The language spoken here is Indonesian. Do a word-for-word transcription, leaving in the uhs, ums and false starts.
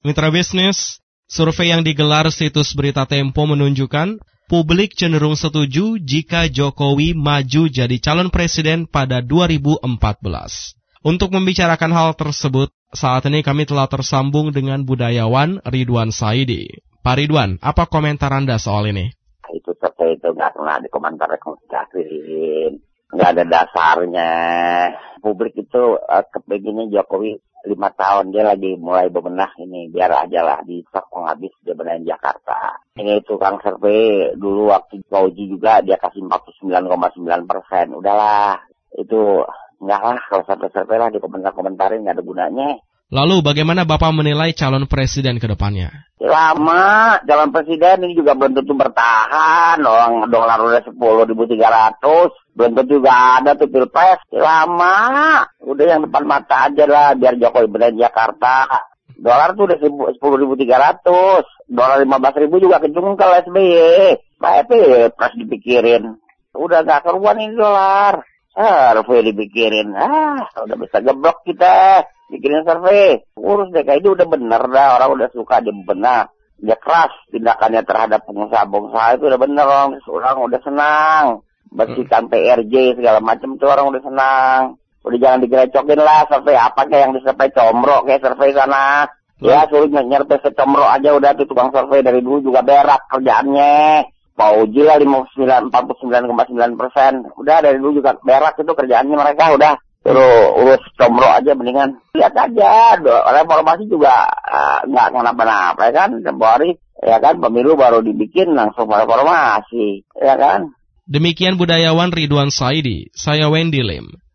Mitra bisnis, survei yang digelar situs Berita Tempo menunjukkan publik cenderung setuju jika Jokowi maju jadi calon presiden pada dua ribu empat belas. Untuk membicarakan hal tersebut, saat ini kami telah tersambung dengan budayawan Ridwan Saidi. Pak Ridwan, apa komentar Anda soal ini? Itu survei itu nggak pernah dikomentar-komentarin, nggak ada dasarnya. Publik itu uh, kepinginnya Jokowi lima tahun dia lagi mulai bebenah ini, biar aja lah di sakong habis dia benahin Jakarta. Ini tukang survei dulu waktu Fauji juga dia kasih empat puluh sembilan koma sembilan persen. Udahlah, itu enggak lah kalau survei lah dikomentar-komentarin nggak ada gunanya. Lalu bagaimana Bapak menilai calon presiden ke depannya? Lama, calon presiden ini juga belum tentu bertahan. Orang dolar udah sepuluh ribu tiga ratus. Belum tentu juga ada tuh pilpres. Lama. Udah yang depan mata aja lah biar Jokowi benerin Jakarta. Dolar tuh udah sepuluh ribu tiga ratus. Dolar lima belas ribu juga kejungkel S B Y. Pak pilpres dipikirin. Udah gak keruan ini dolar. Survei dipikirin. Ah, udah bisa geblok kita. Bikin survei, urus D K I itu udah bener dah, orang udah suka dia benar, dia keras tindakannya terhadap pengusaha-pengusaha itu udah bener, orang, orang udah senang, bersihkan P R J segala macam tuh orang udah senang, udah jangan digerecokin lah survei apa kayak yang disurvei Comro kayak survei sana, ya suruh nyerpe secomro aja udah tuh tukang survei dari dulu juga berak kerjaannya, Fauji lah lima puluh sembilan, empat puluh sembilan koma sembilan persen, udah dari dulu juga berak itu kerjaannya mereka udah. Terus urus Comro aja mendingan. Lihat aja, reformasi juga nggak uh, kenapa-napa ya kan. Tempoh hari, ya kan, pemilu baru dibikin langsung reformasi, ya kan. Demikian budayawan Ridwan Saidi, saya Wendy Lim.